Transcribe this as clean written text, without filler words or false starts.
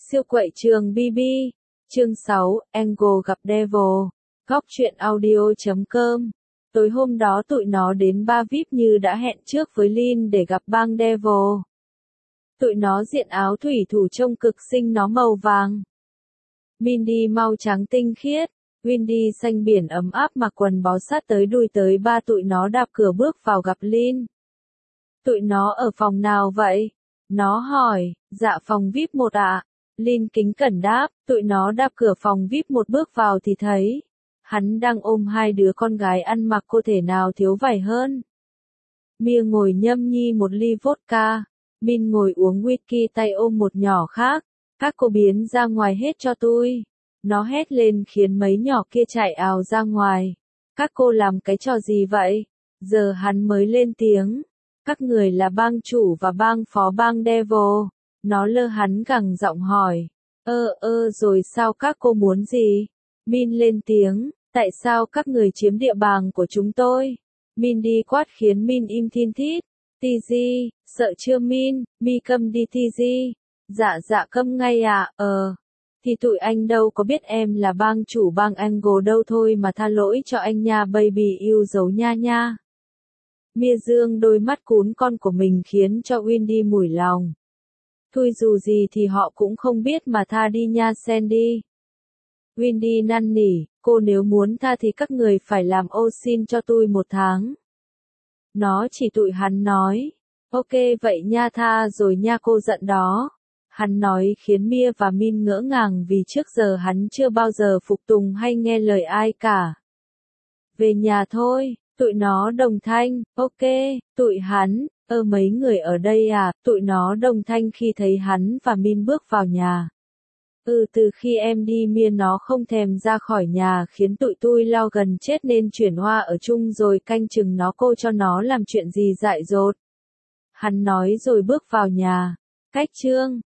Siêu quậy trường BB. Chương 6, Angle gặp Devil. Góc truyện audio.com. Tối hôm đó tụi nó đến bar VIP như đã hẹn trước với Lin để gặp bang Devil. Tụi nó diện áo thủy thủ trông cực xinh, nó màu vàng. Mindy mau trắng tinh khiết. Windy xanh biển ấm áp mặc quần bó sát tới đùi tới ba tụi nó đạp cửa bước vào gặp Lin. Tụi nó ở phòng nào vậy? Nó hỏi. Dạ phòng VIP 1 ạ. Lin kính cẩn đáp. Tụi nó đạp cửa phòng VIP 1 bước vào thì thấy hắn đang ôm hai đứa con gái ăn mặc cô thể nào thiếu vải hơn. Mia ngồi nhâm nhi một ly vodka. Min ngồi uống whisky tay ôm một nhỏ khác. Các cô biến ra ngoài hết cho tôi. Nó hét lên khiến mấy nhỏ kia chạy ào ra ngoài. Các cô làm cái trò gì vậy? Giờ hắn mới lên tiếng. Các người là bang chủ và bang phó bang Devil. Nó lơ hắn gằn giọng hỏi. Rồi sao các cô muốn gì? Min lên tiếng. Tại sao các người chiếm địa bàn của chúng tôi? Min đi quát khiến Min im thin thít. TG, sợ chưa Min? Mi câm đi TG. Dạ câm ngay à, Thì tụi anh đâu có biết em là bang chủ bang Angle đâu thôi mà tha lỗi cho anh nha baby yêu dấu nha nha. Mia dương đôi mắt cún con của mình khiến cho Windy mủi lòng. Thôi dù gì thì họ cũng không biết mà tha đi nha Sandy. Windy năn nỉ, cô nếu muốn tha thì các người phải làm ô xin cho tôi 1 tháng. Nó chỉ tụi hắn nói. Ok vậy nha tha rồi nha cô giận đó. Hắn nói khiến Mia và Min ngỡ ngàng vì trước giờ hắn chưa bao giờ phục tùng hay nghe lời ai cả. Về nhà thôi, tụi nó đồng thanh, ok, tụi hắn, mấy người ở đây à, tụi nó đồng thanh khi thấy hắn và Min bước vào nhà. Từ khi em đi Mia nó không thèm ra khỏi nhà khiến tụi tôi lo gần chết nên chuyển hoa ở chung rồi canh chừng nó cô cho nó làm chuyện gì dại dột. Hắn nói rồi bước vào nhà. Cách chương